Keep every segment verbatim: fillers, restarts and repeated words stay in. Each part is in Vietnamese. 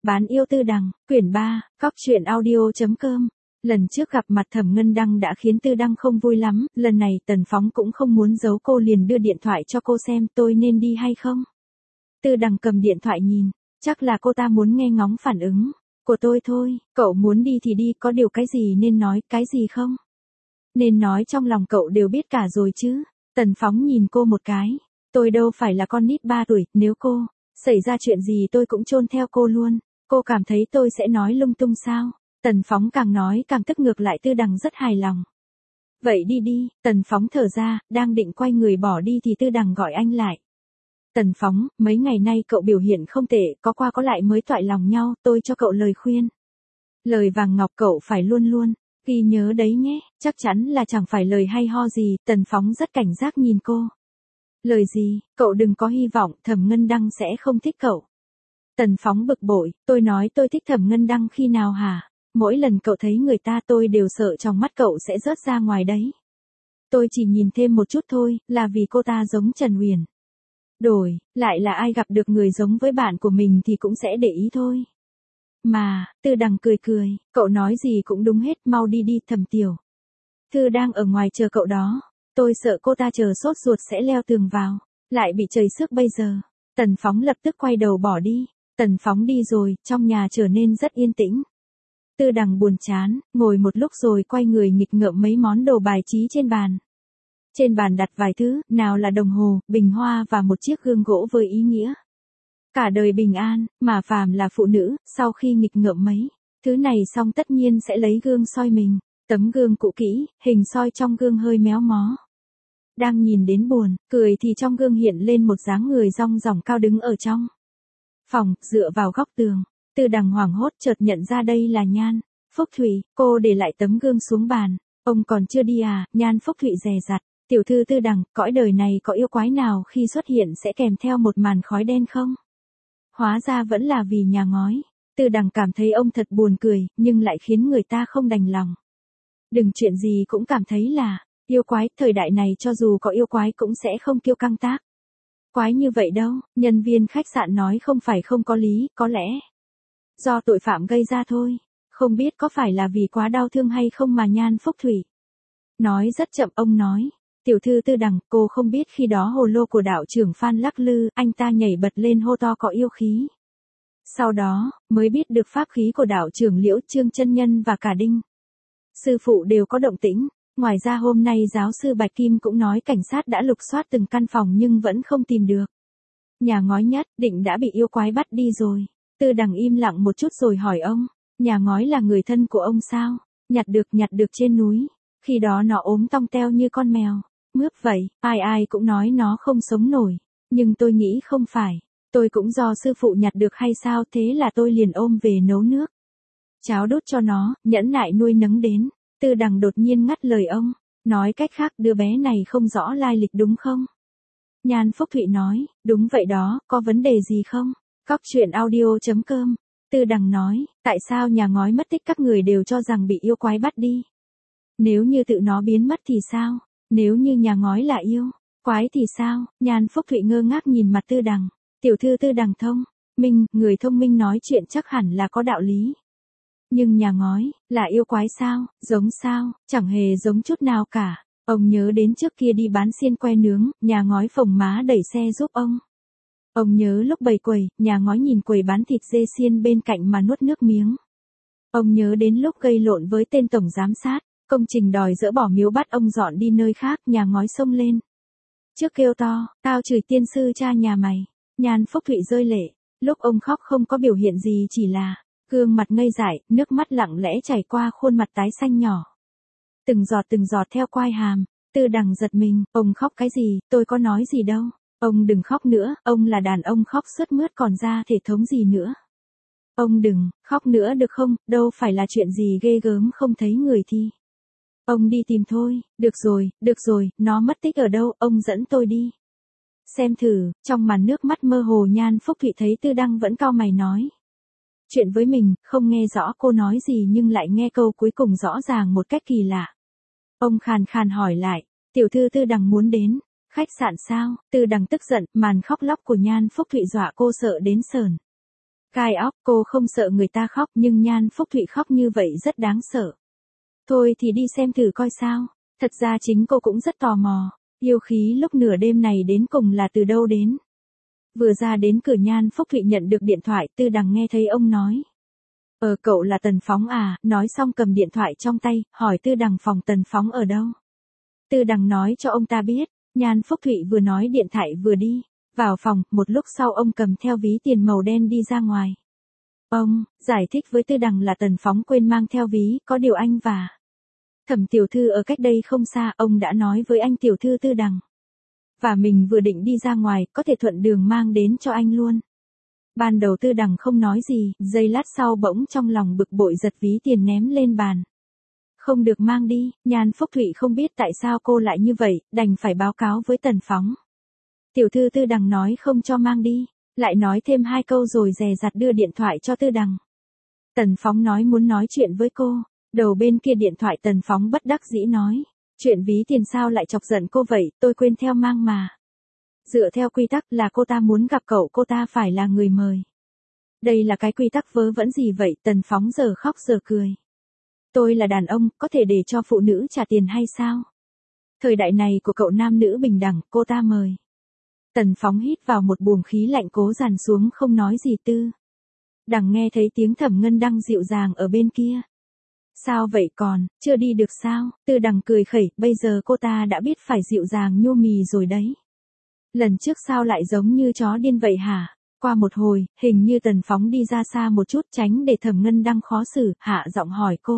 Bán yêu Tư Đằng, quyển ba, cóc truyện audio chấm com. Lần trước gặp mặt Thẩm Ngân Đăng đã khiến Tư Đăng không vui lắm, lần này Tần Phóng cũng không muốn giấu cô liền đưa điện thoại cho cô xem tôi nên đi hay không. Tư Đằng cầm điện thoại nhìn, chắc là cô ta muốn nghe ngóng phản ứng của tôi thôi, cậu muốn đi thì đi, có điều cái gì nên nói, cái gì không nên nói trong lòng cậu đều biết cả rồi chứ. Tần Phóng nhìn cô một cái, tôi đâu phải là con nít ba tuổi, nếu cô xảy ra chuyện gì tôi cũng chôn theo cô luôn. Cô cảm thấy tôi sẽ nói lung tung sao? Tần Phóng càng nói càng tức, ngược lại Tư Đằng rất hài lòng. Vậy đi đi, Tần Phóng thở ra, đang định quay người bỏ đi thì Tư Đằng gọi anh lại. Tần Phóng, mấy ngày nay cậu biểu hiện không tệ, có qua có lại mới toại lòng nhau, tôi cho cậu lời khuyên. Lời vàng ngọc cậu phải luôn luôn ghi nhớ đấy nhé, chắc chắn là chẳng phải lời hay ho gì. Tần Phóng rất cảnh giác nhìn cô. Lời gì, cậu đừng có hy vọng Thẩm Ngân Đăng sẽ không thích cậu. Tần Phóng bực bội, tôi nói tôi thích Thẩm Ngân Đăng khi nào hả? Mỗi lần cậu thấy người ta tôi đều sợ trong mắt cậu sẽ rớt ra ngoài đấy. Tôi chỉ nhìn thêm một chút thôi, là vì cô ta giống Trần Huyền. Đổi, lại là ai gặp được người giống với bạn của mình thì cũng sẽ để ý thôi. Mà, Tư Đằng cười cười, cậu nói gì cũng đúng hết, mau đi đi Thẩm Tiểu Thư đang ở ngoài chờ cậu đó. Tôi sợ cô ta chờ sốt ruột sẽ leo tường vào, lại bị trời xước bây giờ. Tần Phóng lập tức quay đầu bỏ đi. Tần Phóng đi rồi, trong nhà trở nên rất yên tĩnh. Tư Đằng buồn chán, ngồi một lúc rồi quay người nghịch ngợm mấy món đồ bài trí trên bàn. Trên bàn đặt vài thứ, nào là đồng hồ, bình hoa và một chiếc gương gỗ với ý nghĩa cả đời bình an, mà phàm là phụ nữ, sau khi nghịch ngợm mấy thứ này xong tất nhiên sẽ lấy gương soi mình. Tấm gương cũ kỹ, hình soi trong gương hơi méo mó. Đang nhìn đến buồn, cười thì trong gương hiện lên một dáng người rong ròng cao đứng ở trong phòng, dựa vào góc tường. Tư Đằng hoảng hốt chợt nhận ra đây là Nhan Phúc Thụy, cô để lại tấm gương xuống bàn. Ông còn chưa đi à? Nhan Phúc Thụy dè dặt. Tiểu thư Tư Đằng, cõi đời này có yêu quái nào khi xuất hiện sẽ kèm theo một màn khói đen không? Hóa ra vẫn là vì nhà ngói. Tư Đằng cảm thấy ông thật buồn cười, nhưng lại khiến người ta không đành lòng. Đừng chuyện gì cũng cảm thấy là yêu quái, thời đại này cho dù có yêu quái cũng sẽ không kiêu căng tác quái như vậy đâu. Nhân viên khách sạn nói không phải không có lý, có lẽ do tội phạm gây ra thôi. Không biết có phải là vì quá đau thương hay không mà Nhan Phúc Thụy nói rất chậm. Ông nói, tiểu thư Tư Đằng, cô không biết khi đó hồ lô của đạo trưởng Phan lắc lư, anh ta nhảy bật lên hô to có yêu khí. Sau đó, mới biết được pháp khí của đạo trưởng Liễu Trương chân nhân và cả Đinh sư phụ đều có động tĩnh. Ngoài ra hôm nay giáo sư Bạch Kim cũng nói cảnh sát đã lục soát từng căn phòng nhưng vẫn không tìm được nhà ngói, nhất định đã bị yêu quái bắt đi rồi. Tư Đằng im lặng một chút rồi hỏi ông, nhà ngói là người thân của ông sao? Nhặt được, nhặt được trên núi. Khi đó nó ốm tong teo như con mèo mướp vậy, ai ai cũng nói nó không sống nổi. Nhưng tôi nghĩ không phải, tôi cũng do sư phụ nhặt được hay sao, thế là tôi liền ôm về nấu nước cháo đút cho nó, nhẫn nại nuôi nấng đến. Tư Đằng đột nhiên ngắt lời ông, nói cách khác đứa bé này không rõ lai lịch đúng không? Nhan Phúc Thụy nói, đúng vậy đó, có vấn đề gì không? Cóc truyện audio chấm com. Tư Đằng nói, tại sao nhà ngói mất tích các người đều cho rằng bị yêu quái bắt đi? Nếu như tự nó biến mất thì sao? Nếu như nhà ngói là yêu quái thì sao? Nhan Phúc Thụy ngơ ngác nhìn mặt Tư Đằng. Tiểu thư Tư Đằng thông minh, người thông minh nói chuyện chắc hẳn là có đạo lý. Nhưng nhà ngói là yêu quái sao? Giống sao? Chẳng hề giống chút nào cả. Ông nhớ đến trước kia đi bán xiên que nướng, nhà ngói phồng má đẩy xe giúp ông. Ông nhớ lúc bày quầy, nhà ngói nhìn quầy bán thịt dê xiên bên cạnh mà nuốt nước miếng. Ông nhớ đến lúc gây lộn với tên tổng giám sát, công trình đòi dỡ bỏ miếu bắt ông dọn đi nơi khác, nhà ngói xông lên trước kêu to, tao chửi tiên sư cha nhà mày. Nhan Phúc Thụy rơi lệ. Lúc ông khóc không có biểu hiện gì, chỉ là gương mặt ngây dại, nước mắt lặng lẽ chảy qua khuôn mặt tái xanh nhỏ. Từng giọt từng giọt theo quai hàm. Tư Đằng giật mình, ông khóc cái gì, tôi có nói gì đâu. Ông đừng khóc nữa, ông là đàn ông khóc sướt mướt còn ra thể thống gì nữa. Ông đừng khóc nữa được không, đâu phải là chuyện gì ghê gớm không thấy người thì ông đi tìm thôi. Được rồi, được rồi, nó mất tích ở đâu, ông dẫn tôi đi xem thử. Trong màn nước mắt mơ hồ Nhan Phúc Thụy thấy Tư Đăng vẫn cau mày nói chuyện với mình, không nghe rõ cô nói gì nhưng lại nghe câu cuối cùng rõ ràng một cách kỳ lạ. Ông khàn khàn hỏi lại, tiểu thư Tư Đằng muốn đến khách sạn sao? Tư Đằng tức giận, màn khóc lóc của Nhan Phúc Thụy dọa cô sợ đến sờn Cai óc, cô không sợ người ta khóc nhưng Nhan Phúc Thụy khóc như vậy rất đáng sợ. Thôi thì đi xem thử coi sao. Thật ra chính cô cũng rất tò mò, yêu khí lúc nửa đêm này đến cùng là từ đâu đến. Vừa ra đến cửa Nhan Phúc Thụy nhận được điện thoại, Tư Đằng nghe thấy ông nói. Ờ cậu là Tần Phóng à, nói xong cầm điện thoại trong tay, hỏi Tư Đằng phòng Tần Phóng ở đâu. Tư Đằng nói cho ông ta biết, Nhan Phúc Thụy vừa nói điện thoại vừa đi. Vào phòng, một lúc sau ông cầm theo ví tiền màu đen đi ra ngoài. Ông, giải thích với Tư Đằng là Tần Phóng quên mang theo ví, có điều anh và Thẩm tiểu thư ở cách đây không xa, ông đã nói với anh tiểu thư Tư Đằng. Và mình vừa định đi ra ngoài, có thể thuận đường mang đến cho anh luôn. Ban đầu Tư Đằng không nói gì, giây lát sau bỗng trong lòng bực bội giật ví tiền ném lên bàn. Không được mang đi, Nhan Phúc Thụy không biết tại sao cô lại như vậy, đành phải báo cáo với Tần Phóng. Tiểu thư Tư Đằng nói không cho mang đi, lại nói thêm hai câu rồi dè dặt đưa điện thoại cho Tư Đằng. Tần Phóng nói muốn nói chuyện với cô, đầu bên kia điện thoại Tần Phóng bất đắc dĩ nói. Chuyện ví tiền sao lại chọc giận cô vậy, tôi quên theo mang mà. Dựa theo quy tắc là cô ta muốn gặp cậu, cô ta phải là người mời. Đây là cái quy tắc vớ vẩn gì vậy, Tần Phóng giờ khóc giờ cười. Tôi là đàn ông, có thể để cho phụ nữ trả tiền hay sao? Thời đại này của cậu nam nữ bình đẳng, cô ta mời. Tần Phóng hít vào một buồng khí lạnh cố dàn xuống không nói gì. Tư Đằng nghe thấy tiếng Thẩm Ngân Đăng dịu dàng ở bên kia. Sao vậy còn, chưa đi được sao? Tư Đằng cười khẩy, bây giờ cô ta đã biết phải dịu dàng nhô mì rồi đấy. Lần trước sao lại giống như chó điên vậy hả? Qua một hồi, hình như Tần Phóng đi ra xa một chút tránh để Thẩm Ngân Đăng khó xử, hạ giọng hỏi cô.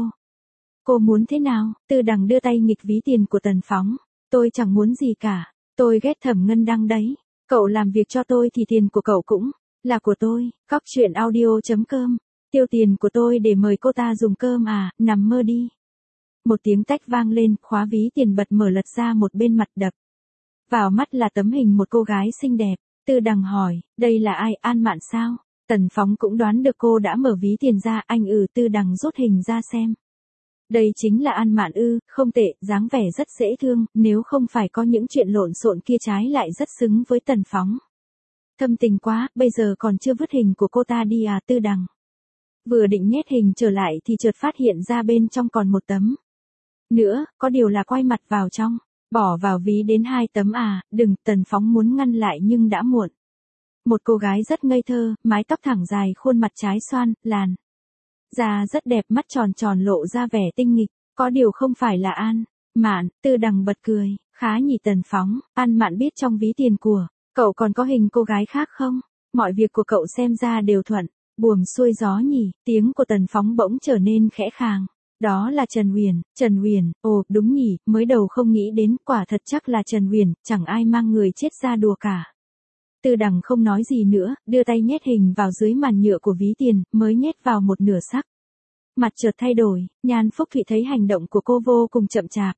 Cô muốn thế nào? Tư Đằng đưa tay nghịch ví tiền của Tần Phóng. Tôi chẳng muốn gì cả, tôi ghét Thẩm Ngân Đăng đấy. Cậu làm việc cho tôi thì tiền của cậu cũng là của tôi. Cóc truyện audio chấm com. Tiêu tiền của tôi để mời cô ta dùng cơm à, nằm mơ đi. Một tiếng tách vang lên, khóa ví tiền bật mở lật ra một bên mặt đập. Vào mắt là tấm hình một cô gái xinh đẹp. Tư Đằng hỏi, đây là ai, An Mạn sao? Tần Phóng cũng đoán được cô đã mở ví tiền ra, anh ừ. Tư Đằng rút hình ra xem. Đây chính là An Mạn ư, không tệ, dáng vẻ rất dễ thương, nếu không phải có những chuyện lộn xộn kia trái lại rất xứng với Tần Phóng. Thâm tình quá, bây giờ còn chưa vứt hình của cô ta đi à? Tư Đằng vừa định nhét hình trở lại thì chợt phát hiện ra bên trong còn một tấm nữa, có điều là quay mặt vào trong, bỏ vào ví đến hai tấm à, đừng. Tần Phóng muốn ngăn lại nhưng đã muộn. Một cô gái rất ngây thơ, mái tóc thẳng dài, khuôn mặt trái xoan, làn da rất đẹp, mắt tròn tròn lộ ra vẻ tinh nghịch, có điều không phải là An Mạn. Tư Đằng bật cười, khá nhỉ Tần Phóng, An Mạn biết trong ví tiền của cậu còn có hình cô gái khác không? Mọi việc của cậu xem ra đều thuận buồm xuôi gió nhỉ. Tiếng của Tần Phóng bỗng trở nên khẽ khàng. Đó là Trần Huyền. Trần Huyền, ồ đúng nhỉ, mới đầu không nghĩ đến, quả thật chắc là Trần Huyền, chẳng ai mang người chết ra đùa cả. Tư Đằng không nói gì nữa, đưa tay nhét hình vào dưới màn nhựa của ví tiền, mới nhét vào một nửa sắc. Mặt chợt thay đổi, Nhan Phúc Thụy thấy hành động của cô vô cùng chậm chạp.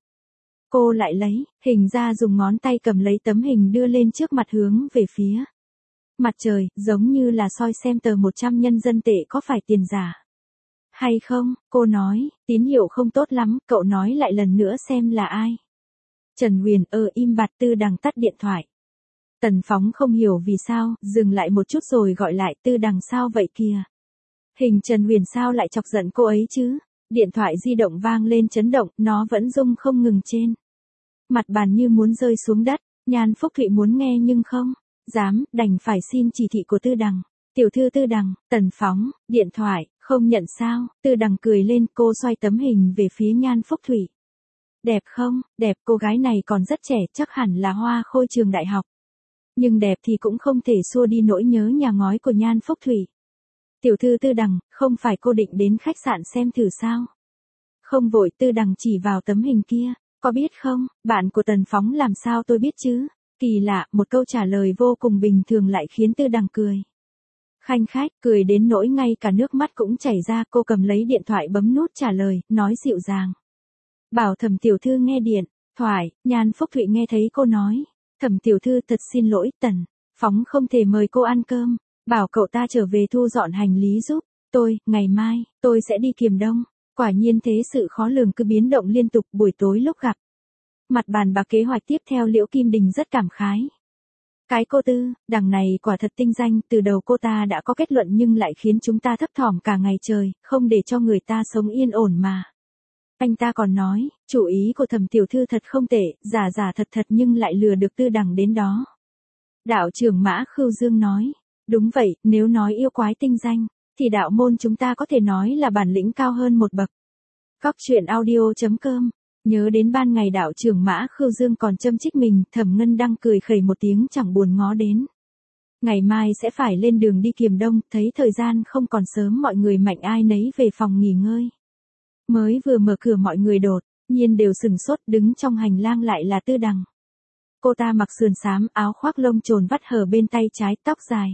Cô lại lấy hình ra, dùng ngón tay cầm lấy tấm hình đưa lên trước mặt hướng về phía mặt trời, giống như là soi xem tờ một trăm nhân dân tệ có phải tiền giả hay không. Cô nói, tín hiệu không tốt lắm, cậu nói lại lần nữa xem là ai. Trần Huyền, ơ im bặt. Tư Đằng tắt điện thoại. Tần Phóng không hiểu vì sao, dừng lại một chút rồi gọi lại, Tư Đằng sao vậy kìa? Hình Trần Huyền sao lại chọc giận cô ấy chứ? Điện thoại di động vang lên chấn động, nó vẫn rung không ngừng trên mặt bàn như muốn rơi xuống đất. Nhan Phúc Thụy muốn nghe nhưng không dám, đành phải xin chỉ thị của Tư Đằng. Tiểu thư Tư Đằng, Tần Phóng, điện thoại, không nhận sao? Tư Đằng cười lên, cô xoay tấm hình về phía Nhan Phúc Thụy. Đẹp không? Đẹp, cô gái này còn rất trẻ, chắc hẳn là hoa khôi trường đại học. Nhưng đẹp thì cũng không thể xua đi nỗi nhớ nhà ngói của Nhan Phúc Thụy. Tiểu thư Tư Đằng, không phải cô định đến khách sạn xem thử sao? Không vội. Tư Đằng chỉ vào tấm hình kia. Có biết không, bạn của Tần Phóng làm sao tôi biết chứ? Kỳ lạ, một câu trả lời vô cùng bình thường lại khiến Tư Đằng cười khanh khách, cười đến nỗi ngay cả nước mắt cũng chảy ra. Cô cầm lấy điện thoại bấm nút trả lời, nói dịu dàng. Bảo Thẩm tiểu thư nghe điện thoại. Nhan Phúc Thụy nghe thấy cô nói, Thẩm tiểu thư thật xin lỗi, Tần Phóng không thể mời cô ăn cơm, bảo cậu ta trở về thu dọn hành lý giúp tôi, ngày mai, tôi sẽ đi Kiềm Đông. Quả nhiên thế sự khó lường cứ biến động liên tục. Buổi tối lúc gặp mặt bàn bạc kế hoạch tiếp theo, Liễu Kim Đình rất cảm khái. Cái cô Tư, đằng này quả thật tinh danh, từ đầu cô ta đã có kết luận nhưng lại khiến chúng ta thấp thỏm cả ngày trời, không để cho người ta sống yên ổn mà. Anh ta còn nói, chủ ý của Thẩm tiểu thư thật không tệ, giả giả thật thật nhưng lại lừa được Tư đằng đến đó. Đạo trưởng Mã Khưu Dương nói, đúng vậy, nếu nói yêu quái tinh danh, thì đạo môn chúng ta có thể nói là bản lĩnh cao hơn một bậc. Góc truyện audio chấm com. Nhớ đến ban ngày đạo trưởng Mã Khưu Dương còn châm chích mình, Thẩm Ngân Đăng cười khẩy một tiếng chẳng buồn ngó đến. Ngày mai sẽ phải lên đường đi Kiềm Đông, thấy thời gian không còn sớm mọi người mạnh ai nấy về phòng nghỉ ngơi. Mới vừa mở cửa mọi người đột nhiên đều sừng sốt, đứng trong hành lang lại là Tư Đằng. Cô ta mặc sườn xám, áo khoác lông trồn vắt hở bên tay trái, tóc dài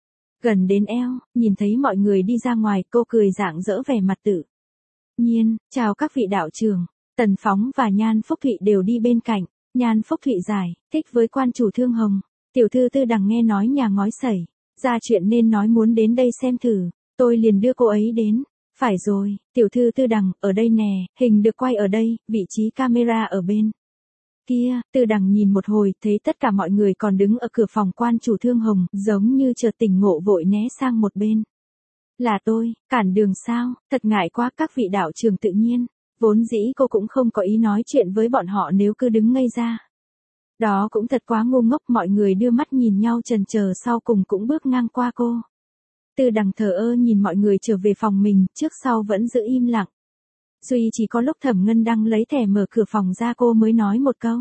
gần đến eo, nhìn thấy mọi người đi ra ngoài, cô cười rạng rỡ vẻ mặt tự nhiên, chào các vị đạo trưởng. Tần Phóng và Nhan Phúc Thụy đều đi bên cạnh. Nhan Phúc Thụy giải thích với quan chủ Thương Hồng, tiểu thư Tư Đằng nghe nói nhà ngói xảy ra chuyện nên nói muốn đến đây xem thử, tôi liền đưa cô ấy đến. Phải rồi, tiểu thư Tư Đằng, ở đây nè, hình được quay ở đây, vị trí camera ở bên kia. Tư Đằng nhìn một hồi, thấy tất cả mọi người còn đứng ở cửa phòng quan chủ Thương Hồng, giống như chợt tỉnh ngộ vội né sang một bên. Là tôi, cản đường sao, thật ngại quá các vị đạo trưởng tự nhiên. Vốn dĩ cô cũng không có ý nói chuyện với bọn họ nếu cứ đứng ngây ra. Đó cũng thật quá ngu ngốc, mọi người đưa mắt nhìn nhau chần chờ sau cùng cũng bước ngang qua cô. Tư Đằng thờ ơ nhìn mọi người trở về phòng mình, trước sau vẫn giữ im lặng. Duy chỉ có lúc Thẩm Ngân Đăng lấy thẻ mở cửa phòng ra cô mới nói một câu.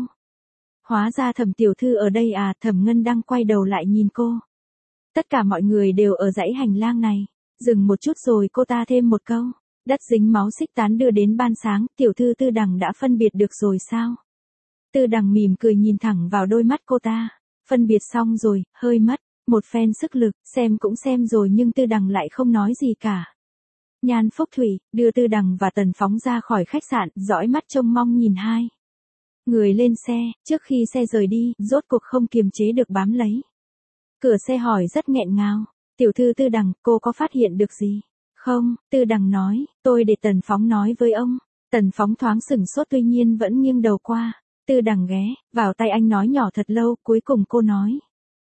Hóa ra Thẩm tiểu thư ở đây à, Thẩm Ngân Đăng quay đầu lại nhìn cô. Tất cả mọi người đều ở dãy hành lang này. Dừng một chút rồi cô ta thêm một câu. Đất dính máu xích tán đưa đến ban sáng, tiểu thư Tư Đằng đã phân biệt được rồi sao? Tư Đằng mỉm cười nhìn thẳng vào đôi mắt cô ta. Phân biệt xong rồi, hơi mất một phen sức lực, xem cũng xem rồi nhưng Tư Đằng lại không nói gì cả. Nhan Phúc Thụy đưa Tư Đằng và Tần Phóng ra khỏi khách sạn, dõi mắt trông mong nhìn hai người lên xe. Trước khi xe rời đi, rốt cuộc không kiềm chế được bám lấy cửa xe hỏi rất nghẹn ngào, tiểu thư Tư Đằng, cô có phát hiện được gì không? Tư Đằng nói, tôi để Tần Phóng nói với ông. Tần Phóng thoáng sửng sốt tuy nhiên vẫn nghiêng đầu qua. Tư Đằng ghé vào tay anh nói nhỏ thật lâu, cuối cùng cô nói.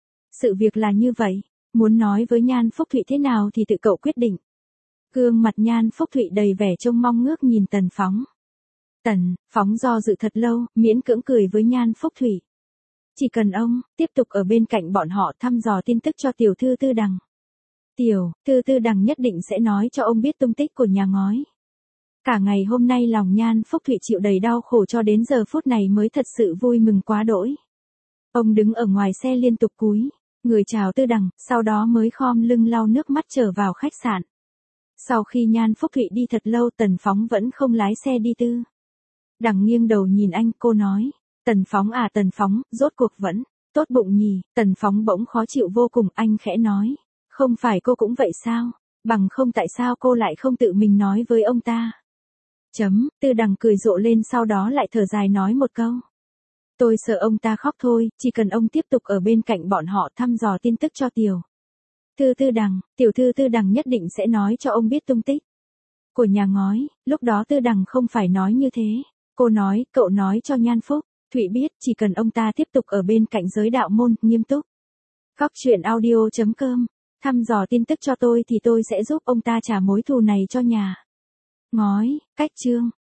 Sự việc là như vậy, muốn nói với Nhan Phúc Thụy thế nào thì tự cậu quyết định. Gương mặt Nhan Phúc Thụy đầy vẻ trông mong ngước nhìn Tần Phóng. Tần Phóng do dự thật lâu, miễn cưỡng cười với Nhan Phúc Thụy. Chỉ cần ông tiếp tục ở bên cạnh bọn họ thăm dò tin tức cho tiểu thư Tư Đằng. Tiểu thư Tư Đằng nhất định sẽ nói cho ông biết tung tích của nhà ngói. Cả ngày hôm nay lòng Nhan Phúc Thụy chịu đầy đau khổ cho đến giờ phút này mới thật sự vui mừng quá đỗi. Ông đứng ở ngoài xe liên tục cúi người chào Tư Đằng, sau đó mới khom lưng lau nước mắt trở vào khách sạn. Sau khi Nhan Phúc Thụy đi thật lâu, Tần Phóng vẫn không lái xe đi. Tư Đằng nghiêng đầu nhìn anh, cô nói, Tần Phóng à, Tần Phóng, rốt cuộc vẫn tốt bụng nhỉ? Tần Phóng bỗng khó chịu vô cùng, anh khẽ nói, không phải cô cũng vậy sao? Bằng không tại sao cô lại không tự mình nói với ông ta? Chấm, Tư Đằng cười rộ lên sau đó lại thở dài nói một câu. Tôi sợ ông ta khóc thôi, chỉ cần ông tiếp tục ở bên cạnh bọn họ thăm dò tin tức cho tiểu thư Tư Đằng, tiểu thư Tư Đằng nhất định sẽ nói cho ông biết tung tích của nhà ngói. Lúc đó Tư Đằng không phải nói như thế. Cô nói, cậu nói cho Nhan Phúc Thụy biết, chỉ cần ông ta tiếp tục ở bên cạnh giới đạo môn, nghiêm túc. Góc truyện audio chấm com. Thăm dò tin tức cho tôi thì tôi sẽ giúp ông ta trả mối thù này cho nhà ngói. Cách chương